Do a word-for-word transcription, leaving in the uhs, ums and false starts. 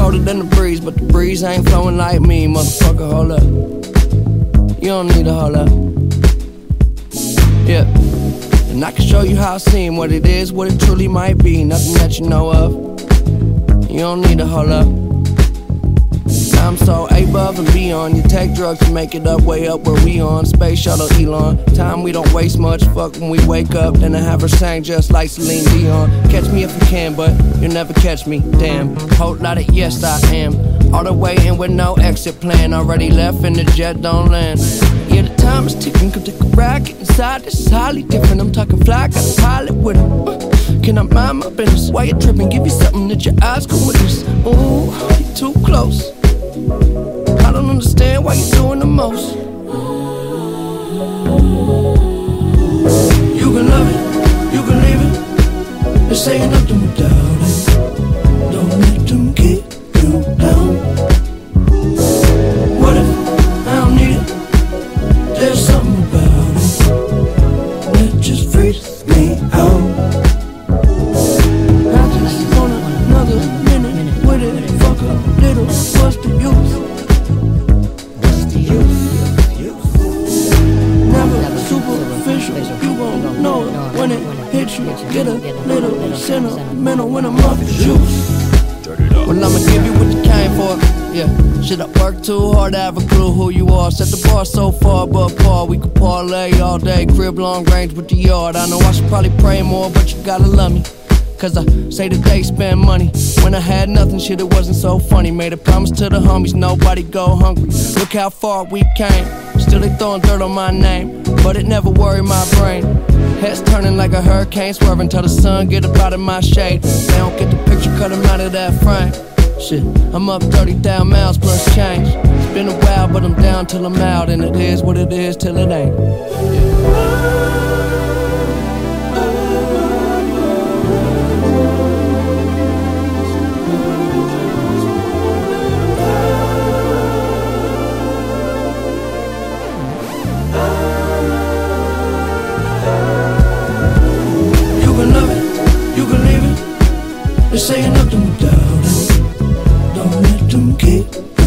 colder than the breeze, but the breeze ain't flowing like me, motherfucker, hold up. You don't need to hold up. Yeah. And I can show you how I seem, what it is, what it truly might be. Nothing that you know of. You don't need to hold up. I'm so above and beyond. You take drugs to make it up, way up where we on. Space shuttle Elon. Time we don't waste much. Fuck when we wake up. Then I have her sang just like Celine Dion. Catch me if you can, but you'll never catch me. Damn. Whole lot of yes I am. All the way in with no exit plan. Already left and the jet don't land. Yeah, the time is ticking. Come take a ride, get inside. This is highly different. I'm talking fly, got a pilot with him. Uh, can I mind my business? Why you tripping? Give you something that your eyes can witness. Ooh, you too close. I don't understand why you're doing the most. You can love it, you can leave it. This ain't nothing without it. Don't let them keep you down. What if I don't need it? There's something about it that just freaks me out. I just want another minute with it. Fuck a little, what's the use? What's the use? Never superficial, you won't know it when it hits you. Get a little sentimental when I'm off the juice. Well, I'ma give you what you came for. Yeah, shit, I work too hard to have a clue who you are. Set the bar so far, but par. We could parlay all day, crib long range with the yard. I know I should probably pray more, but you gotta love me. Cause I say that they spend money. When I had nothing, shit, it wasn't so funny. Made a promise to the homies, nobody go hungry. Look how far we came. Still they throwing dirt on my name, but it never worried my brain. Heads turning like a hurricane, swerving till the sun get up out of my shade. They don't get the picture, cut them out of that frame. Shit, I'm up thirty thousand miles plus change. It's been a while, but I'm down till I'm out. And it is what it is till it ain't. This ain't nothing without it. Don't let them keep